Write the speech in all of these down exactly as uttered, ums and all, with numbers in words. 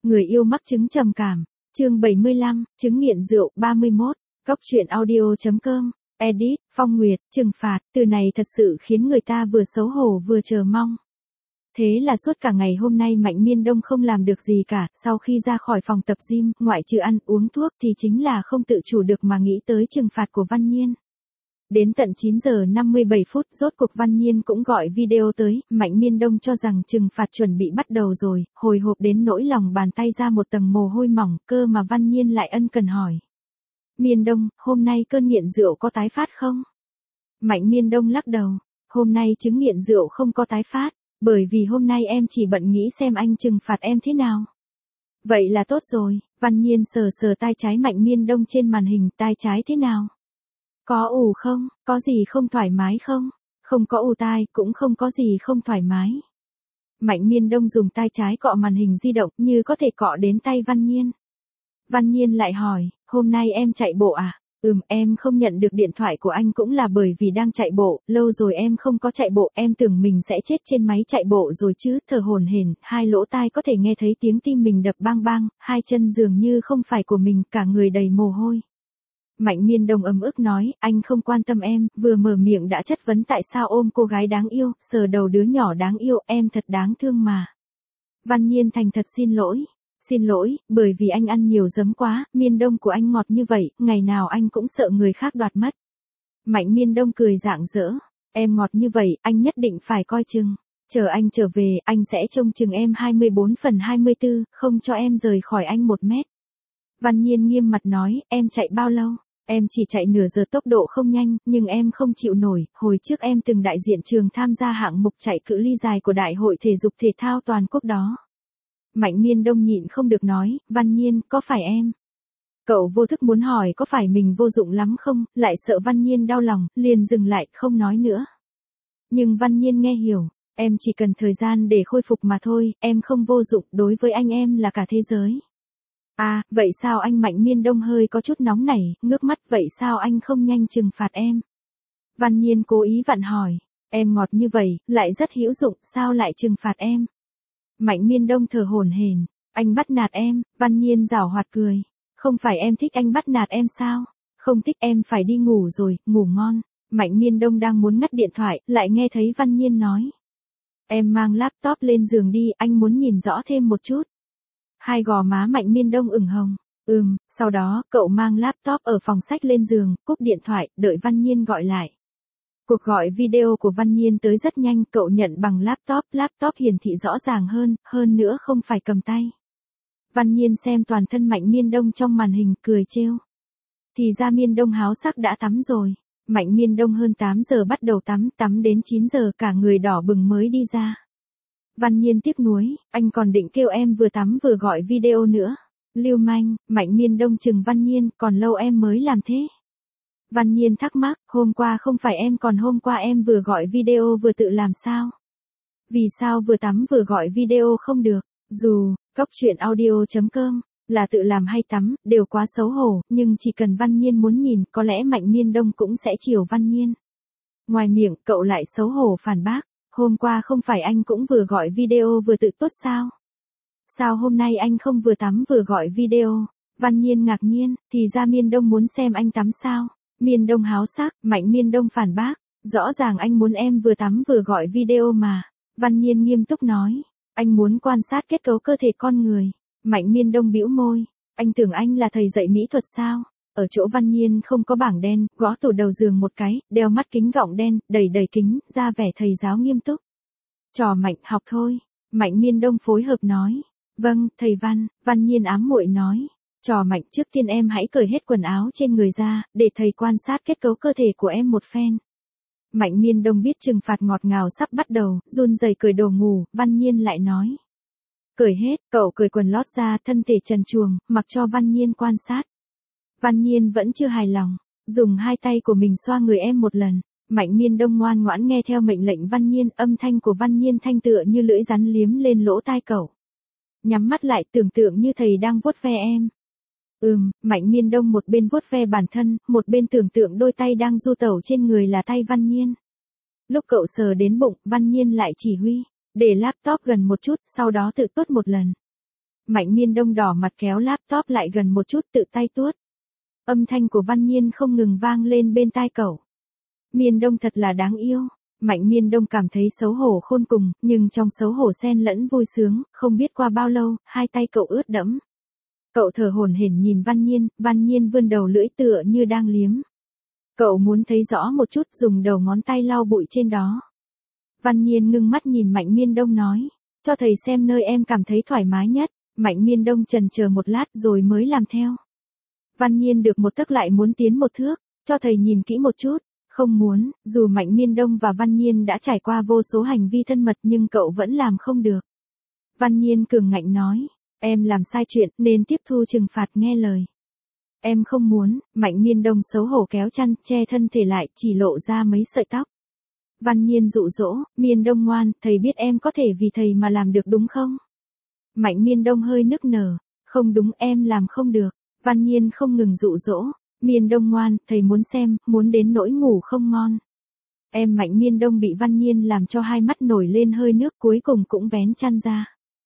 Người yêu mắc chứng trầm cảm. Chương bảy mươi lăm, chứng nghiện rượu. ba mươi mốt. Góc truyện audio chấm com. Edit, Phong Nguyệt. Trừng phạt, từ này thật sự khiến người ta vừa xấu hổ vừa chờ mong. Thế là suốt cả ngày hôm nay Mạnh Miên Đông không làm được gì cả, sau khi ra khỏi phòng tập gym, ngoại trừ ăn uống thuốc thì chính là không tự chủ được mà nghĩ tới trừng phạt của Văn Nhiên. Đến tận chín giờ năm mươi bảy phút, rốt cuộc Văn Nhiên cũng gọi video tới, Mạnh Miên Đông cho rằng trừng phạt chuẩn bị bắt đầu rồi, hồi hộp đến nỗi lòng bàn tay ra một tầng mồ hôi mỏng, cơ mà Văn Nhiên lại ân cần hỏi. Miên Đông, hôm nay cơn nghiện rượu có tái phát không? Mạnh Miên Đông lắc đầu, hôm nay chứng nghiện rượu không có tái phát, bởi vì hôm nay em chỉ bận nghĩ xem anh trừng phạt em thế nào. Vậy là tốt rồi, Văn Nhiên sờ sờ tai trái Mạnh Miên Đông trên màn hình, tai trái thế nào? Có ù không, có gì không thoải mái không? Không có ù tai, cũng không có gì không thoải mái. Mạnh Miên Đông dùng tai trái cọ màn hình di động như có thể cọ đến tay Văn Nhiên. Văn Nhiên lại hỏi, hôm nay em chạy bộ à? Ừm, em không nhận được điện thoại của anh cũng là bởi vì đang chạy bộ, lâu rồi em không có chạy bộ, em tưởng mình sẽ chết trên máy chạy bộ rồi chứ, thở hổn hển, hai lỗ tai có thể nghe thấy tiếng tim mình đập bang bang, hai chân dường như không phải của mình, cả người đầy mồ hôi. Mạnh Miên Đông ấm ức nói, anh không quan tâm em, vừa mở miệng đã chất vấn tại sao ôm cô gái đáng yêu, sờ đầu đứa nhỏ đáng yêu, em thật đáng thương mà. Văn Nhiên thành thật xin lỗi. Xin lỗi, bởi vì anh ăn nhiều giấm quá, Miên Đông của anh ngọt như vậy, ngày nào anh cũng sợ người khác đoạt mất. Mạnh Miên Đông cười rạng rỡ, em ngọt như vậy, anh nhất định phải coi chừng. Chờ anh trở về, anh sẽ trông chừng em hai mươi bốn phần hai mươi tư, không cho em rời khỏi anh một mét. Văn Nhiên nghiêm mặt nói, em chạy bao lâu? Em chỉ chạy nửa giờ, tốc độ không nhanh, nhưng em không chịu nổi, hồi trước em từng đại diện trường tham gia hạng mục chạy cự ly dài của Đại hội Thể dục Thể thao Toàn quốc đó. Mạnh Miên Đông nhịn không được nói, Văn Nhiên, có phải em? Cậu vô thức muốn hỏi có phải mình vô dụng lắm không, lại sợ Văn Nhiên đau lòng, liền dừng lại, không nói nữa. Nhưng Văn Nhiên nghe hiểu, em chỉ cần thời gian để khôi phục mà thôi, em không vô dụng, đối với anh em là cả thế giới. À, vậy sao anh? Mạnh Miên Đông hơi có chút nóng nảy, ngước mắt, vậy sao anh không nhanh trừng phạt em? Văn Nhiên cố ý vặn hỏi, em ngọt như vậy, lại rất hữu dụng, sao lại trừng phạt em? Mạnh Miên Đông thở hổn hển, anh bắt nạt em. Văn Nhiên giảo hoạt cười, không phải em thích anh bắt nạt em sao? Không thích, em phải đi ngủ rồi, ngủ ngon. Mạnh Miên Đông đang muốn ngắt điện thoại, lại nghe thấy Văn Nhiên nói. Em mang laptop lên giường đi, anh muốn nhìn rõ thêm một chút. Hai gò má Mạnh Miên Đông ửng hồng, ừm, sau đó, cậu mang laptop ở phòng sách lên giường, cúp điện thoại, đợi Văn Nhiên gọi lại. Cuộc gọi video của Văn Nhiên tới rất nhanh, cậu nhận bằng laptop, laptop hiển thị rõ ràng hơn, hơn nữa không phải cầm tay. Văn Nhiên xem toàn thân Mạnh Miên Đông trong màn hình, cười trêu. Thì ra Miên Đông háo sắc đã tắm rồi. Mạnh Miên Đông hơn tám giờ bắt đầu tắm, tắm đến chín giờ cả người đỏ bừng mới đi ra. Văn Nhiên tiếc nuối, anh còn định kêu em vừa tắm vừa gọi video nữa. Lưu manh. Mạnh Miên Đông chừng Văn Nhiên, còn lâu em mới làm thế? Văn Nhiên thắc mắc, hôm qua không phải em còn hôm qua em vừa gọi video vừa tự làm sao? Vì sao vừa tắm vừa gọi video không được? Dù, góc truyện audio chấm com, là tự làm hay tắm, đều quá xấu hổ, nhưng chỉ cần Văn Nhiên muốn nhìn, có lẽ Mạnh Miên Đông cũng sẽ chiều Văn Nhiên. Ngoài miệng, cậu lại xấu hổ phản bác, hôm qua không phải anh cũng vừa gọi video vừa tự tốt sao? Sao hôm nay anh không vừa tắm vừa gọi video? Văn Nhiên ngạc nhiên, thì ra Miên Đông muốn xem anh tắm sao? Miên Đông háo sắc, Mạnh Miên Đông phản bác, rõ ràng anh muốn em vừa tắm vừa gọi video mà. Văn Nhiên nghiêm túc nói, anh muốn quan sát kết cấu cơ thể con người. Mạnh Miên Đông bĩu môi, anh tưởng anh là thầy dạy mỹ thuật sao? Ở chỗ Văn Nhiên không có bảng đen, gõ tủ đầu giường một cái, đeo mắt kính gọng đen, đầy đầy kính, ra vẻ thầy giáo nghiêm túc. Trò Mạnh, học thôi. Mạnh Miên Đông phối hợp nói, vâng, thầy Văn. Văn Nhiên ám muội nói. Trò Mạnh, trước tiên em hãy cởi hết quần áo trên người ra, để thầy quan sát kết cấu cơ thể của em một phen. Mạnh Miên Đông biết trừng phạt ngọt ngào sắp bắt đầu, run rẩy cởi đồ ngủ, Văn Nhiên lại nói. Cởi hết, cậu cởi quần lót ra, thân thể trần truồng, mặc cho Văn Nhiên quan sát. Văn Nhiên vẫn chưa hài lòng, dùng hai tay của mình xoa người em một lần. Mạnh Miên Đông ngoan ngoãn nghe theo mệnh lệnh Văn Nhiên, âm thanh của Văn Nhiên thanh tựa như lưỡi rắn liếm lên lỗ tai cậu. Nhắm mắt lại, tưởng tượng như thầy đang vuốt ve em. Ừm, Mạnh Miên Đông một bên vuốt ve bản thân, một bên tưởng tượng đôi tay đang du tẩu trên người là tay Văn Nhiên. Lúc cậu sờ đến bụng, Văn Nhiên lại chỉ huy, để laptop gần một chút, sau đó tự tuốt một lần. Mạnh Miên Đông đỏ mặt kéo laptop lại gần một chút tự tay tuốt. Âm thanh của Văn Nhiên không ngừng vang lên bên tai cậu. Miên Đông thật là đáng yêu. Mạnh Miên Đông cảm thấy xấu hổ khôn cùng, nhưng trong xấu hổ xen lẫn vui sướng, không biết qua bao lâu, hai tay cậu ướt đẫm. Cậu thở hổn hển nhìn Văn Nhiên, Văn Nhiên vươn đầu lưỡi tựa như đang liếm. Cậu muốn thấy rõ một chút, dùng đầu ngón tay lau bụi trên đó. Văn Nhiên ngưng mắt nhìn Mạnh Miên Đông nói, cho thầy xem nơi em cảm thấy thoải mái nhất. Mạnh Miên Đông chần chờ một lát rồi mới làm theo. Văn Nhiên được một tấc lại muốn tiến một thước, cho thầy nhìn kỹ một chút. Không muốn, dù Mạnh Miên Đông và Văn Nhiên đã trải qua vô số hành vi thân mật nhưng cậu vẫn làm không được. Văn Nhiên cường ngạnh nói, em làm sai chuyện nên tiếp thu trừng phạt nghe lời. Em không muốn. Mạnh Miên Đông xấu hổ kéo chăn, che thân thể lại, chỉ lộ ra mấy sợi tóc. Văn Nhiên dụ dỗ, Miên Đông ngoan, thầy biết em có thể vì thầy mà làm được đúng không? Mạnh Miên Đông hơi nức nở, không đúng em làm không được. Văn Nhiên không ngừng dụ dỗ, Miên Đông ngoan, thầy muốn xem, muốn đến nỗi ngủ không ngon. Em Mạnh Miên Đông bị Văn Nhiên làm cho hai mắt nổi lên hơi nước cuối cùng cũng vén chăn ra.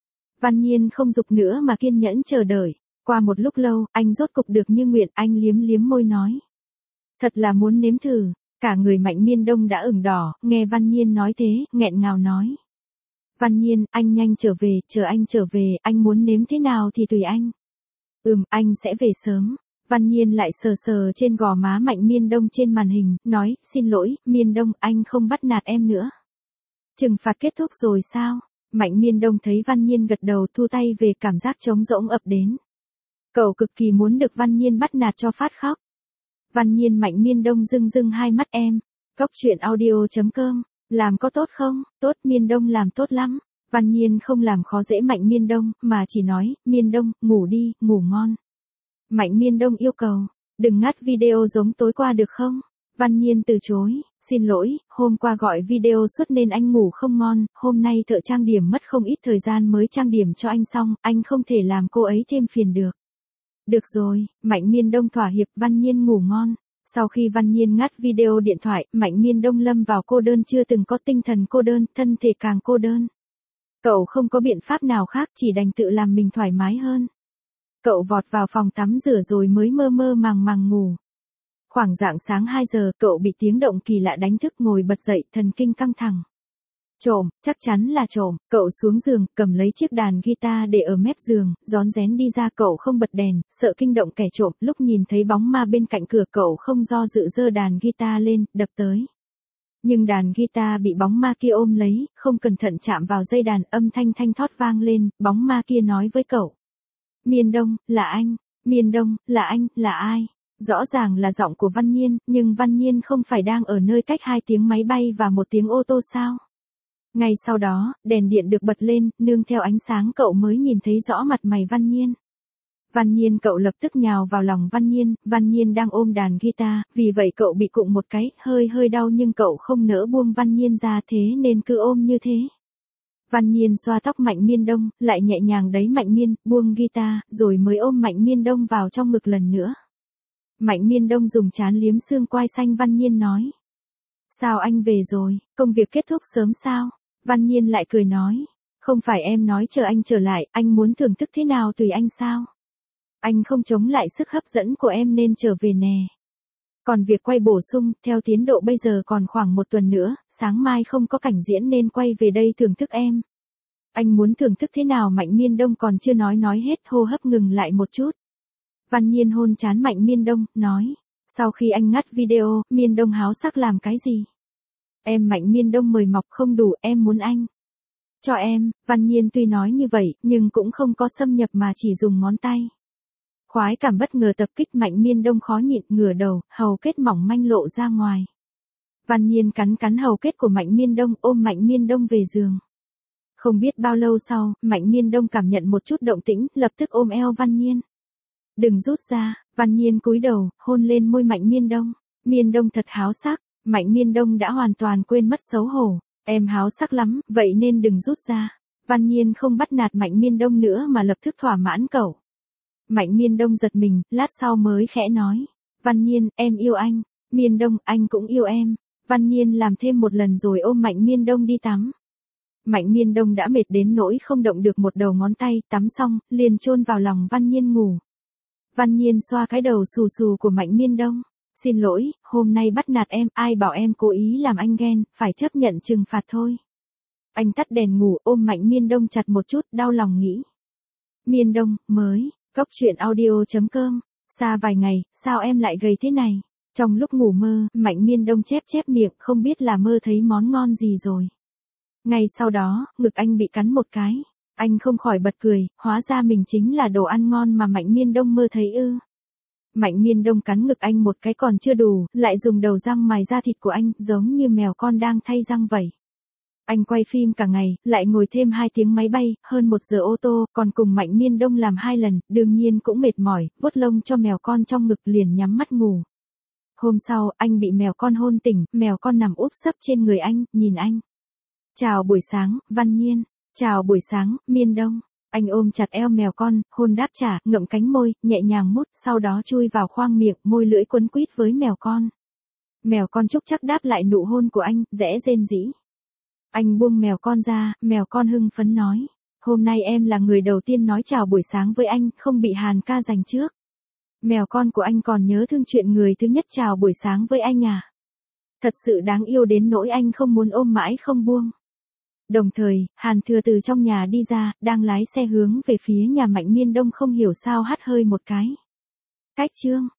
Văn Nhiên không giục nữa mà kiên nhẫn chờ đợi. Qua một lúc lâu, anh rốt cục được như nguyện, anh liếm liếm môi nói. Thật là muốn nếm thử. Cả người Mạnh Miên Đông đã ửng đỏ, nghe Văn Nhiên nói thế, nghẹn ngào nói. Văn Nhiên, anh nhanh trở về, chờ anh trở về, anh muốn nếm thế nào thì tùy anh. Ừm, anh sẽ về sớm. Văn Nhiên lại sờ sờ trên gò má Mạnh Miên Đông trên màn hình, nói, xin lỗi, Miên Đông, anh không bắt nạt em nữa. Trừng phạt kết thúc rồi sao? Mạnh Miên Đông thấy Văn Nhiên gật đầu thu tay về, cảm giác trống rỗng ập đến. Cậu cực kỳ muốn được Văn Nhiên bắt nạt cho phát khóc. Văn Nhiên Mạnh Miên Đông rưng rưng hai mắt em. Cóc truyện audio chấm com, làm có tốt không? Tốt, Miên Đông làm tốt lắm. Văn Nhiên không làm khó dễ Mạnh Miên Đông, mà chỉ nói, Miên Đông, ngủ đi, ngủ ngon. Mạnh Miên Đông yêu cầu, đừng ngắt video giống tối qua được không? Văn Nhiên từ chối, xin lỗi, hôm qua gọi video suốt nên anh ngủ không ngon, hôm nay thợ trang điểm mất không ít thời gian mới trang điểm cho anh xong, anh không thể làm cô ấy thêm phiền được. Được rồi, Mạnh Miên Đông thỏa hiệp, Văn Nhiên ngủ ngon. Sau khi Văn Nhiên ngắt video điện thoại, Mạnh Miên Đông lâm vào cô đơn chưa từng có, tinh thần cô đơn, thân thể càng cô đơn. Cậu không có biện pháp nào khác, chỉ đành tự làm mình thoải mái hơn. Cậu vọt vào phòng tắm rửa rồi mới mơ mơ màng màng ngủ. Khoảng rạng sáng hai giờ, cậu bị tiếng động kỳ lạ đánh thức, ngồi bật dậy, thần kinh căng thẳng. Trộm, chắc chắn là trộm. Cậu xuống giường, cầm lấy chiếc đàn guitar để ở mép giường, rón rén đi ra. Cậu không bật đèn, sợ kinh động kẻ trộm. Lúc nhìn thấy bóng ma bên cạnh cửa, cậu không do dự giơ đàn guitar lên, đập tới. Nhưng đàn guitar bị bóng ma kia ôm lấy, không cẩn thận chạm vào dây đàn, âm thanh thanh thót vang lên, bóng ma kia nói với cậu. Miên Đông, là anh. Miên Đông, là anh, là ai? Rõ ràng là giọng của Văn Nhiên, nhưng Văn Nhiên không phải đang ở nơi cách hai tiếng máy bay và một tiếng ô tô sao? Ngay sau đó, đèn điện được bật lên, nương theo ánh sáng cậu mới nhìn thấy rõ mặt mày Văn Nhiên. Văn Nhiên, cậu lập tức nhào vào lòng Văn Nhiên, Văn Nhiên đang ôm đàn guitar, vì vậy cậu bị cụng một cái, hơi hơi đau nhưng cậu không nỡ buông Văn Nhiên ra, thế nên cứ ôm như thế. Văn Nhiên xoa tóc Mạnh Miên Đông, lại nhẹ nhàng đẩy Mạnh Miên, buông guitar, rồi mới ôm Mạnh Miên Đông vào trong ngực lần nữa. Mạnh Miên Đông dùng trán liếm xương quai xanh Văn Nhiên nói. Sao anh về rồi, công việc kết thúc sớm sao? Văn Nhiên lại cười nói. Không phải em nói chờ anh trở lại, anh muốn thưởng thức thế nào tùy anh sao? Anh không chống lại sức hấp dẫn của em nên trở về nè. Còn việc quay bổ sung, theo tiến độ bây giờ còn khoảng một tuần nữa, sáng mai không có cảnh diễn nên quay về đây thưởng thức em. Anh muốn thưởng thức thế nào? Mạnh Miên Đông còn chưa nói nói hết, hô hấp ngừng lại một chút. Văn Nhiên hôn trán Mạnh Miên Đông, nói. Sau khi anh ngắt video, Miên Đông háo sắc làm cái gì? Em Mạnh Miên Đông mời mọc không đủ, em muốn anh. Cho em. Văn Nhiên tuy nói như vậy, nhưng cũng không có xâm nhập mà chỉ dùng ngón tay. Khoái cảm bất ngờ tập kích, Mạnh Miên Đông khó nhịn, ngửa đầu, hầu kết mỏng manh lộ ra ngoài. Văn Nhiên cắn cắn hầu kết của Mạnh Miên Đông, ôm Mạnh Miên Đông về giường. Không biết bao lâu sau, Mạnh Miên Đông cảm nhận một chút động tĩnh, lập tức ôm eo Văn Nhiên. Đừng rút ra. Văn Nhiên cúi đầu, hôn lên môi Mạnh Miên Đông. Miên Đông thật háo sắc. Mạnh Miên Đông đã hoàn toàn quên mất xấu hổ. Em háo sắc lắm, vậy nên đừng rút ra. Văn Nhiên không bắt nạt Mạnh Miên Đông nữa mà lập tức thỏa mãn cậu. Mạnh Miên Đông giật mình, lát sau mới khẽ nói. Văn Nhiên, em yêu anh. Miên Đông, anh cũng yêu em. Văn Nhiên làm thêm một lần rồi ôm Mạnh Miên Đông đi tắm. Mạnh Miên Đông đã mệt đến nỗi không động được một đầu ngón tay, tắm xong, liền chôn vào lòng Văn Nhiên ngủ. Văn Nhiên xoa cái đầu xù xù của Mạnh Miên Đông. Xin lỗi, hôm nay bắt nạt em, ai bảo em cố ý làm anh ghen, phải chấp nhận trừng phạt thôi. Anh tắt đèn ngủ, ôm Mạnh Miên Đông chặt một chút, đau lòng nghĩ. Miên Đông, mới, cốc truyện audio.com, xa vài ngày, sao em lại gầy thế này? Trong lúc ngủ mơ, Mạnh Miên Đông chép chép miệng, không biết là mơ thấy món ngon gì rồi. Ngay sau đó, ngực anh bị cắn một cái. Anh không khỏi bật cười, hóa ra mình chính là đồ ăn ngon mà Mạnh Miên Đông mơ thấy ư. Mạnh Miên Đông cắn ngực anh một cái còn chưa đủ, lại dùng đầu răng mài da thịt của anh, giống như mèo con đang thay răng vậy. Anh quay phim cả ngày, lại ngồi thêm hai tiếng máy bay, hơn một giờ ô tô, còn cùng Mạnh Miên Đông làm hai lần, đương nhiên cũng mệt mỏi, vuốt lông cho mèo con trong ngực liền nhắm mắt ngủ. Hôm sau, anh bị mèo con hôn tỉnh, mèo con nằm úp sấp trên người anh, nhìn anh. Chào buổi sáng, Văn Nhiên. Chào buổi sáng, Miên Đông. Anh ôm chặt eo mèo con, hôn đáp trả, ngậm cánh môi, nhẹ nhàng mút, sau đó chui vào khoang miệng, môi lưỡi quấn quýt với mèo con. Mèo con chúc chắc đáp lại nụ hôn của anh, rẽ rên rỉ. Anh buông mèo con ra, mèo con hưng phấn nói. Hôm nay em là người đầu tiên nói chào buổi sáng với anh, không bị Hàn ca giành trước. Mèo con của anh còn nhớ thương chuyện người thứ nhất chào buổi sáng với anh à. Thật sự đáng yêu đến nỗi anh không muốn ôm mãi không buông. Đồng thời, Hàn Thừa từ trong nhà đi ra, đang lái xe hướng về phía nhà Mạnh Miên Đông không hiểu sao hắt hơi một cái. Cách chương.